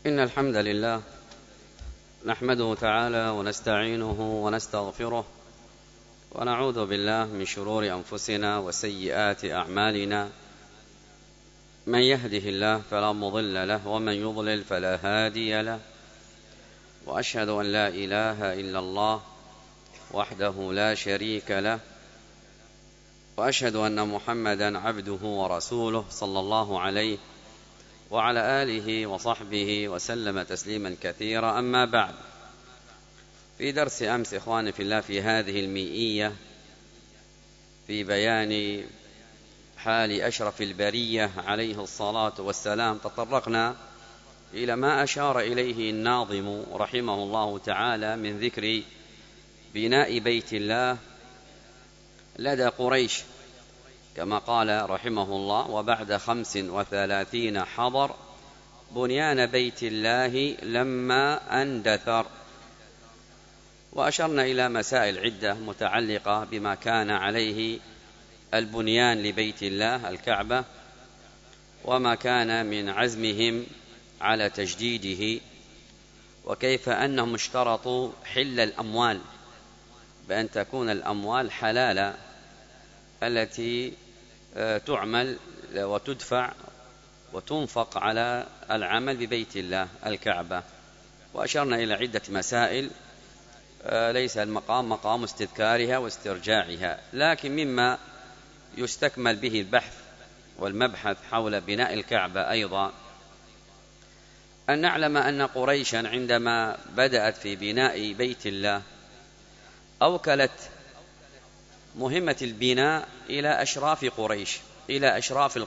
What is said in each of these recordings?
إن الحمد لله نحمده تعالى ونستعينه ونستغفره ونعوذ بالله من شرور أنفسنا وسيئات أعمالنا. من يهده الله فلا مضل له ومن يضلل فلا هادي له، وأشهد أن لا إله إلا الله وحده لا شريك له، وأشهد أن محمدا عبده ورسوله صلى الله عليه وعلى آله وصحبه وسلم تسليما كثيرا. أما بعد، في درس أمس إخواني في الله في هذه المئية في بيان حال أشرف البرية عليه الصلاة والسلام تطرقنا إلى ما أشار إليه الناظم رحمه الله تعالى من ذكر بناء بيت الله لدى قريش، كما قال رحمه الله: وبعد 35 حضر بنيان بيت الله لما أندثر. وأشرنا إلى مسائل عدة متعلقة بما كان عليه البنيان لبيت الله الكعبة، وما كان من عزمهم على تجديده، وكيف أنهم اشترطوا حل الأموال، بأن تكون الأموال حلالة التي تعمل وتدفع وتنفق على العمل ببيت الله الكعبة. وأشرنا إلى عدة مسائل ليس المقام مقام استذكارها واسترجاعها، لكن مما يستكمل به البحث والمبحث حول بناء الكعبة أيضا أن نعلم أن قريشا عندما بدأت في بناء بيت الله أوكلت مهمة البناء إلى أشراف قريش، إلى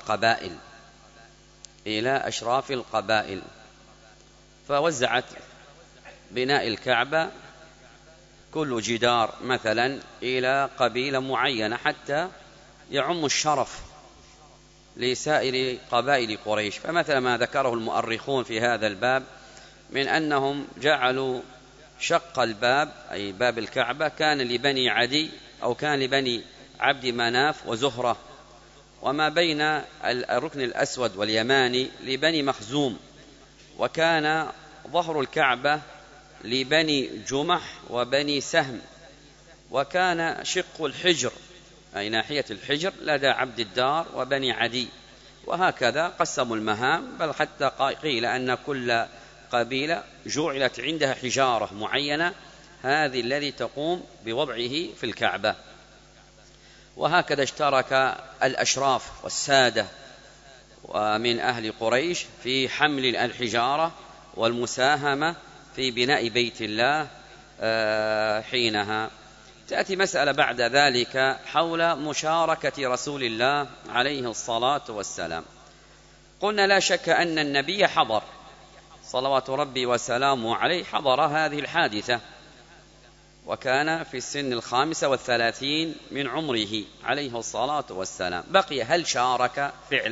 أشراف القبائل، فوزعت بناء الكعبة كل جدار مثلا إلى قبيلة معينة حتى يعم الشرف لسائر قبائل قريش. فمثل ما ذكره المؤرخون في هذا الباب من أنهم جعلوا شق الباب أي باب الكعبة كان لبني عدي أو كان لبني عبد مناف وزهرة، وما بين الركن الأسود واليماني لبني مخزوم، وكان ظهر الكعبة لبني جمح وبني سهم، وكان شق الحجر أي ناحية الحجر لدى عبد الدار وبني عدي، وهكذا قسموا المهام. بل حتى قيل أن كل قبيلة جعلت عندها حجارة معينة هذه الذي تقوم بوضعه في الكعبة. وهكذا اشترك الأشراف والسادة ومن أهل قريش في حمل الحجارة والمساهمة في بناء بيت الله حينها. تأتي مسألة بعد ذلك حول مشاركة رسول الله عليه الصلاة والسلام. قلنا لا شك أن النبي حضر صلوات ربي وسلامه عليه، حضر هذه الحادثة، وكان في السن 35 من عمره عليه الصلاة والسلام. بقي هل شارك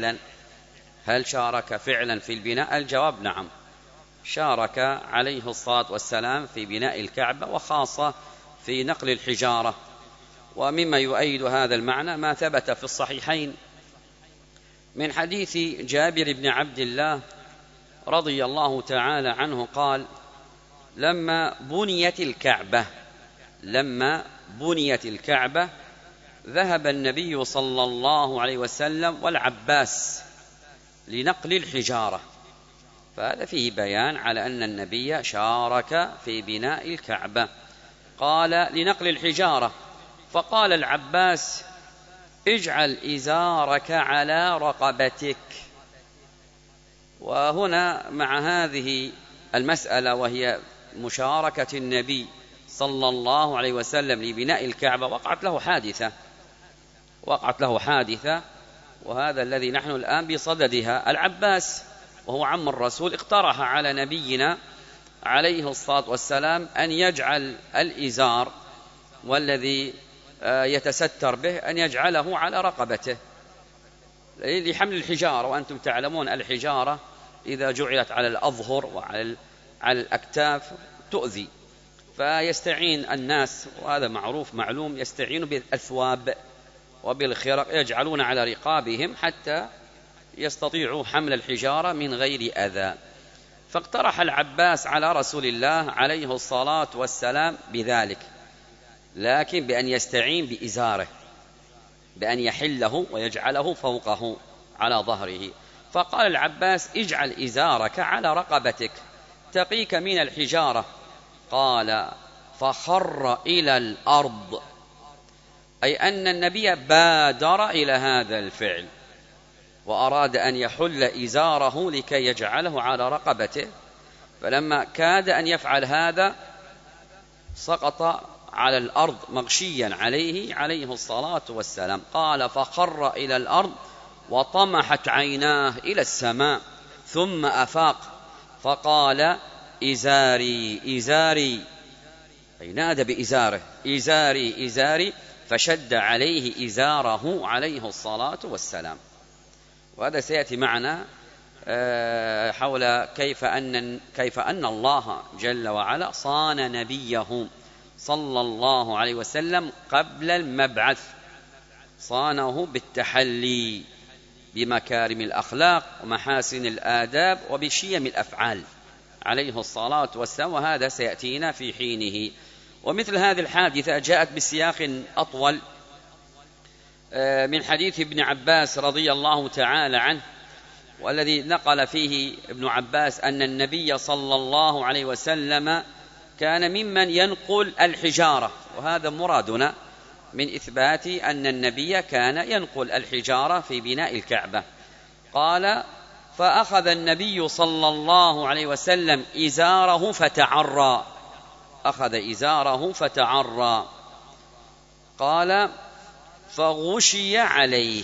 فعلا في البناء؟ الجواب نعم، شارك عليه الصلاة والسلام في بناء الكعبة، وخاصة في نقل الحجارة. ومما يؤيد هذا المعنى ما ثبت في الصحيحين من حديث جابر بن عبد الله رضي الله تعالى عنه قال: لما بنيت الكعبة ذهب النبي صلى الله عليه وسلم والعباس لنقل الحجارة. فهذا فيه بيان على أن النبي شارك في بناء الكعبة. قال: لنقل الحجارة، فقال العباس: اجعل إزارك على رقبتك. وهنا مع هذه المسألة وهي مشاركة النبي صلى الله عليه وسلم لبناء الكعبة وقعت له حادثة، وهذا الذي نحن الآن بصددها. العباس وهو عم الرسول اقترح على نبينا عليه الصلاة والسلام أن يجعل الإزار والذي يتستر به أن يجعله على رقبته لحمل الحجارة، وأنتم تعلمون الحجارة إذا جعلت على الأظهر وعلى الأكتاف تؤذي، فيستعين الناس، وهذا معلوم، يستعين بالأثواب وبالخرق يجعلون على رقابهم حتى يستطيعوا حمل الحجارة من غير أذى. فاقترح العباس على رسول الله عليه الصلاة والسلام بذلك، لكن بأن يستعين بإزاره، بأن يحله ويجعله فوقه على ظهره. فقال العباس: اجعل إزارك على رقبتك تقيك من الحجارة. قال: فخر إلى الأرض، أي أن النبي بادر إلى هذا الفعل وأراد أن يحل إزاره لكي يجعله على رقبته، فلما كاد أن يفعل هذا سقط على الأرض مغشيا عليه الصلاة والسلام. قال: فخر إلى الأرض وطمحت عيناه إلى السماء، ثم أفاق فقال: إزاري إزاري، أي نادى بإزاره: إزاري إزاري، فشد عليه إزاره عليه الصلاة والسلام. وهذا سيأتي معنا حول كيف أن الله جل وعلا صان نبيه صلى الله عليه وسلم قبل المبعث، صانه بالتحلي بمكارم الأخلاق ومحاسن الآداب وبشيم الأفعال عليه الصلاة والسلام، وهذا سيأتينا في حينه. ومثل هذه الحادثة جاءت بسياق أطول من حديث ابن عباس رضي الله تعالى عنه، والذي نقل فيه ابن عباس أن النبي صلى الله عليه وسلم كان ممن ينقل الحجارة، وهذا مرادنا من إثبات أن النبي كان ينقل الحجارة في بناء الكعبة. قال: فأخذ النبي صلى الله عليه وسلم إزاره فتعرى، أخذ إزاره فتعرى. قال: فغشي عليه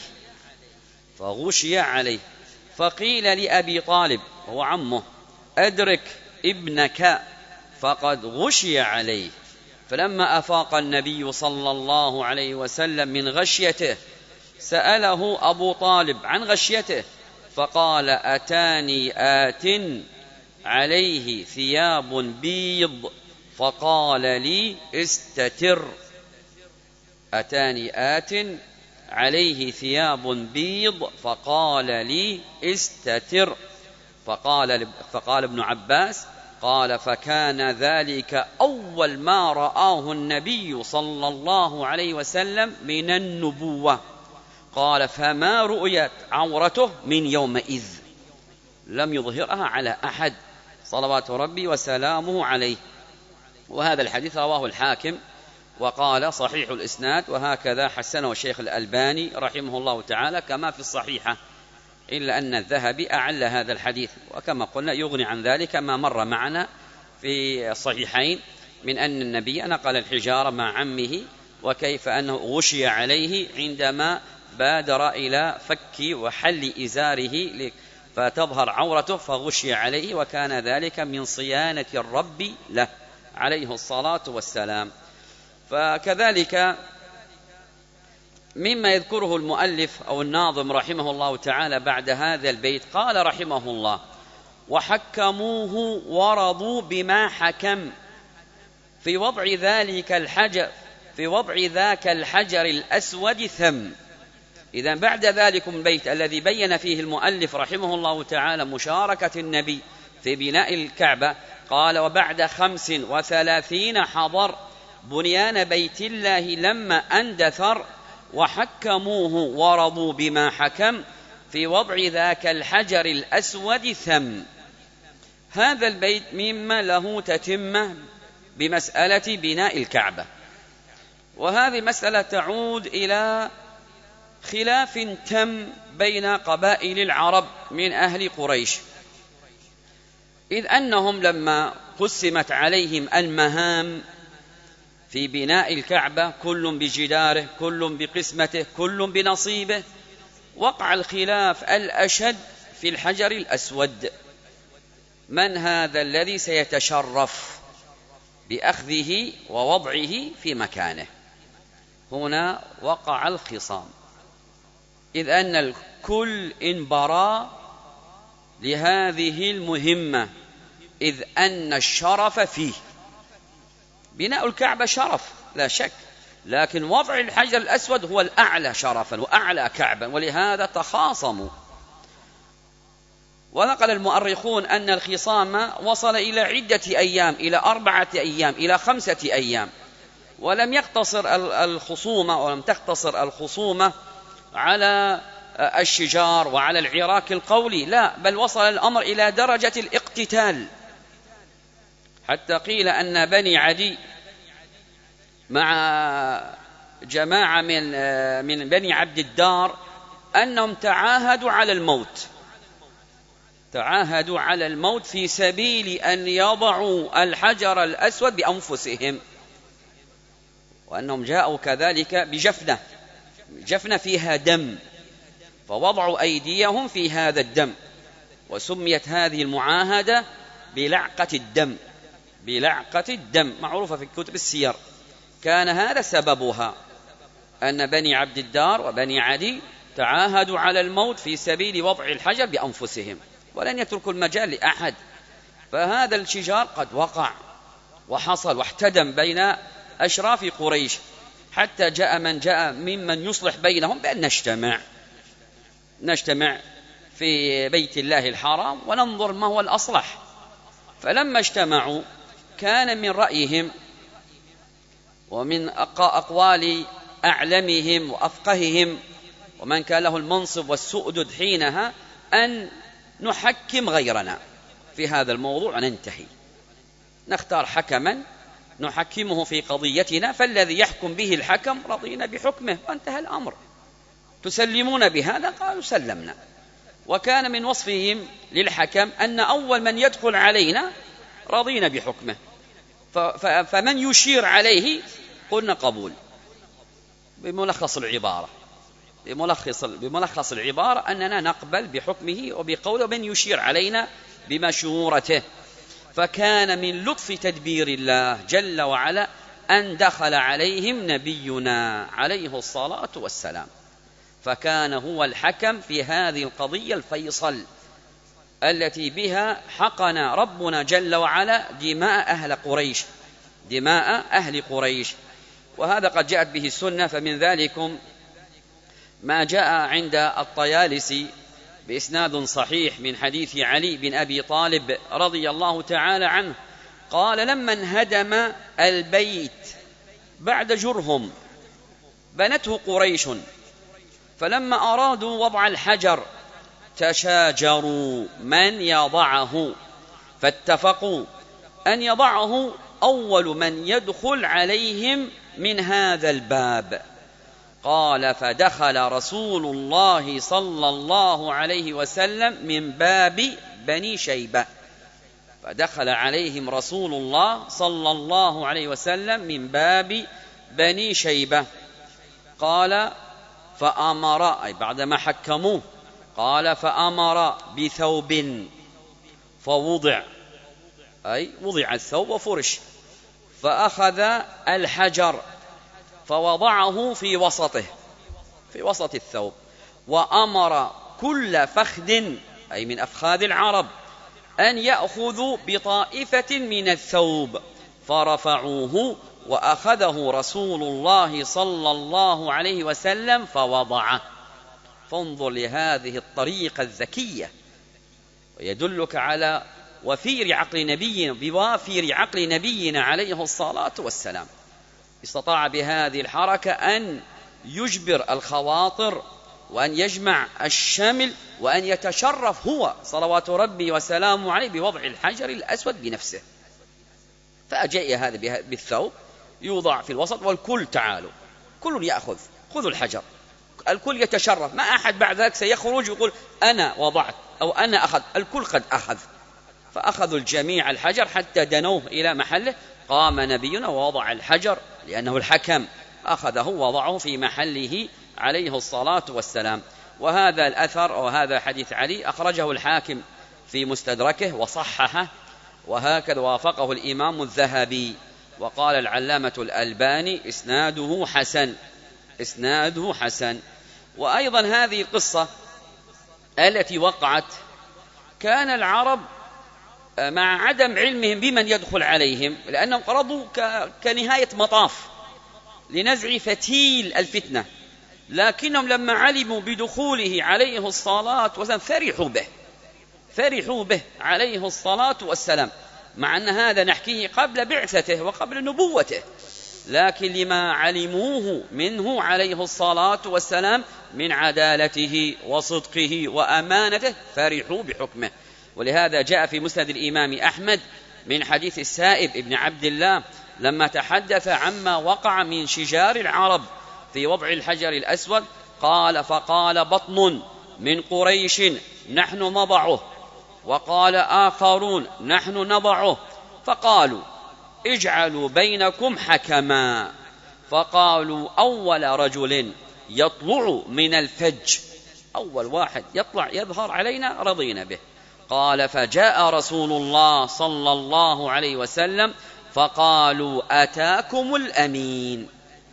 فقيل لأبي طالب هو عمه: أدرك ابنك فقد غشي عليه. فلما أفاق النبي صلى الله عليه وسلم من غشيته سأله أبو طالب عن غشيته، فقال: أتاني آت عليه ثياب بيض فقال لي استتر. أتاني آت عليه ثياب بيض فقال لي استتر. فقال ابن عباس: قال: فكان ذلك أول ما رآه النبي صلى الله عليه وسلم من النبوة. قال: فما رؤيت عورته من يومئذ، لم يظهرها على أحد صلوات ربي وسلامه عليه. وهذا الحديث رواه الحاكم وقال صحيح الإسناد، وهكذا حسنه الشيخ الألباني رحمه الله تعالى كما في الصحيحة، إلا أن الذهبي أعل هذا الحديث، وكما قلنا يغني عن ذلك ما مر معنا في الصحيحين من أن النبي نقل الحجارة مع عمه، وكيف أنه غشي عليه عندما بادر إلى فك وحل إزاره فتظهر عورته فغشي عليه، وكان ذلك من صيانة الرب له عليه الصلاة والسلام. فكذلك مما يذكره المؤلف أو الناظم رحمه الله تعالى بعد هذا البيت، قال رحمه الله: وحكموه ورضوا بما حكم في وضع ذاك الحجر الأسود ثم. إذن بعد ذلك البيت الذي بين فيه المؤلف رحمه الله تعالى مشاركة النبي في بناء الكعبة، قال: وبعد 35 حضر بنيان بيت الله لما أندثر، وحكموه ورضوا بما حكم في وضع ذاك الحجر الأسود ثم. هذا البيت مما له تتمة بمسألة بناء الكعبة، وهذه مسألة تعود إلى خلاف تم بين قبائل العرب من أهل قريش، إذ أنهم لما قسمت عليهم المهام في بناء الكعبة، كل بجداره، كل بقسمته، كل بنصيبه، وقع الخلاف الأشد في الحجر الأسود: من هذا الذي سيتشرف بأخذه ووضعه في مكانه؟ هنا وقع الخصام، إذ أن الكل انبرى لهذه المهمة، إذ أن الشرف فيه. بناء الكعبة شرف لا شك، لكن وضع الحجر الأسود هو الأعلى شرفا وأعلى كعبا، ولهذا تخاصموا. ونقل المؤرخون أن الخصام وصل إلى عدة أيام، إلى 4 أيام، إلى 5 أيام، ولم تقتصر الخصومة على الشجار وعلى العراك القولي، لا، بل وصل الأمر إلى درجة الاقتتال، حتى قيل أن بني عدي مع جماعة من بني عبد الدار أنهم تعاهدوا على الموت في سبيل أن يضعوا الحجر الأسود بأنفسهم، وأنهم جاءوا كذلك بجفنة فيها دم، فوضعوا أيديهم في هذا الدم، وسميت هذه المعاهدة بلعقة الدم، معروفة في كتب السير. كان هذا سببها، أن بني عبد الدار وبني عدي تعاهدوا على الموت في سبيل وضع الحجر بأنفسهم، ولن يتركوا المجال لأحد. فهذا الشجار قد وقع وحصل واحتدم بين أشراف قريش، حتى جاء من جاء ممن يصلح بينهم بأن نجتمع في بيت الله الحرام وننظر ما هو الأصلح. فلما اجتمعوا كان من رأيهم ومن أقوال أعلمهم وأفقههم ومن كان له المنصب والسؤدد حينها أن نحكم غيرنا في هذا الموضوع وننتهي، نختار حكما نحكمه في قضيتنا، فالذي يحكم به الحكم رضينا بحكمه وانتهى الأمر. تسلمون بهذا؟ قالوا سلمنا. وكان من وصفهم للحكم أن أول من يدخل علينا رضينا بحكمه، فمن يشير عليه قلنا قبول. بملخص العبارة أننا نقبل بحكمه وبقوله من يشير علينا بمشورته. فكان من لطف تدبير الله جل وعلا أن دخل عليهم نبينا عليه الصلاة والسلام، فكان هو الحكم في هذه القضية الفيصل التي بها حقن ربنا جل وعلا دماء أهل قريش. وهذا قد جاءت به السنة، فمن ذلكم ما جاء عند الطيالسي بإسناد صحيح من حديث علي بن أبي طالب رضي الله تعالى عنه قال: لما انهدم البيت بعد جرهم بنته قريش، فلما أرادوا وضع الحجر تشاجروا من يضعه، فاتفقوا أن يضعه أول من يدخل عليهم من هذا الباب. قال: فدخل رسول الله صلى الله عليه وسلم من باب بني شيبة، فدخل عليهم رسول الله صلى الله عليه وسلم من باب بني شيبة. قال: فأمر، أي بعدما حكموه، قال: فأمر بثوب فوضع، أي وضع الثوب وفرش، فأخذ الحجر فوضعه في وسط الثوب، وأمر كل فخذ، أي من أفخاذ العرب، أن يأخذوا بطائفة من الثوب، فرفعوه وأخذه رسول الله صلى الله عليه وسلم فوضعه. فانظر لهذه الطريقة الذكية، ويدلك على بوافر عقل نبينا عليه الصلاة والسلام. استطاع بهذه الحركة أن يجبر الخواطر وأن يجمع الشمل وأن يتشرف هو صلوات ربي وسلامه عليه بوضع الحجر الأسود بنفسه. فأجاء هذا بالثوب يوضع في الوسط، والكل تعالوا، كل يأخذ، خذوا الحجر، الكل يتشرف، ما أحد بعد ذلك سيخرج يقول أنا وضعت أو أنا أخذ، الكل قد أخذ. فأخذوا الجميع الحجر حتى دنوه إلى محله، قام نبينا ووضع الحجر لأنه الحكم، أخذه ووضعه في محله عليه الصلاة والسلام. وهذا الأثر وهذا حديث علي أخرجه الحاكم في مستدركه وصححه، وهكذا وافقه الإمام الذهبي، وقال العلامة الألباني إسناده حسن. وأيضا هذه القصة التي وقعت، كان العرب مع عدم علمهم بمن يدخل عليهم، لأنهم قرضوا كنهاية مطاف لنزع فتيل الفتنة، لكنهم لما علموا بدخوله عليه الصلاة والسلام فرحوا به، فرحوا به عليه الصلاة والسلام، مع أن هذا نحكيه قبل بعثته وقبل نبوته، لكن لما علموه منه عليه الصلاة والسلام من عدالته وصدقه وأمانته فرحوا بحكمه. ولهذا جاء في مسند الإمام أحمد من حديث السائب ابن عبد الله لما تحدث عما وقع من شجار العرب في وضع الحجر الأسود قال: فقال بطن من قريش نحن نضعه، وقال آخرون نحن نضعه، فقالوا اجعلوا بينكم حكما، فقالوا أول رجل يطلع من الفج، أول واحد يطلع يظهر علينا رضينا به. قال: فجاء رسول الله صلى الله عليه وسلم فقالوا أتاكم الأمين.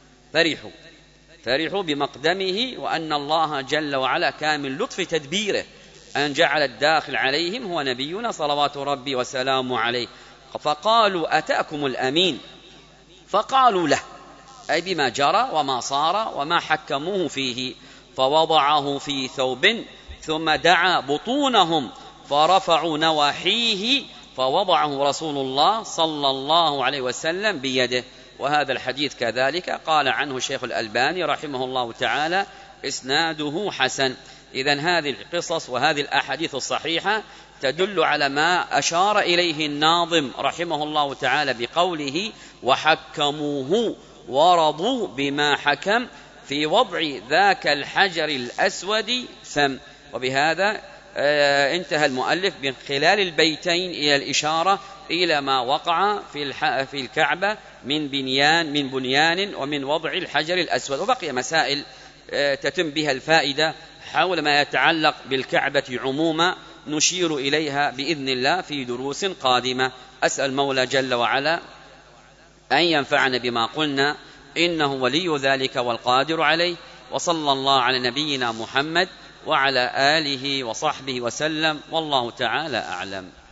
فرحوا بمقدمه، وأن الله جل وعلا كان من لطف تدبيره أن جعل الداخل عليهم هو نبينا صلوات ربي وسلامه عليه. فقالوا أتاكم الأمين، فقالوا له، أي بما جرى وما صار وما حكموه فيه، فوضعه في ثوب ثم دعا بطونهم فرفعوا نواحيه فوضعه رسول الله صلى الله عليه وسلم بيده. وهذا الحديث كذلك قال عنه الشيخ الألباني رحمه الله تعالى إسناده حسن. إذن هذه القصص وهذه الأحاديث الصحيحة تدل على ما أشار إليه الناظم رحمه الله تعالى بقوله: وحكموه ورضوا بما حكم في وضع ذاك الحجر الأسود ثم. وبهذا انتهى المؤلف من خلال البيتين إلى الإشارة إلى ما وقع في الكعبة من بنيان ومن وضع الحجر الأسود. وبقي مسائل تتم بها الفائدة حول ما يتعلق بالكعبة عموما نشير إليها بإذن الله في دروس قادمة. أسأل المولى جل وعلا أن ينفعنا بما قلنا، إنه ولي ذلك والقادر عليه. وصلى الله على نبينا محمد وعلى آله وصحبه وسلم، والله تعالى أعلم.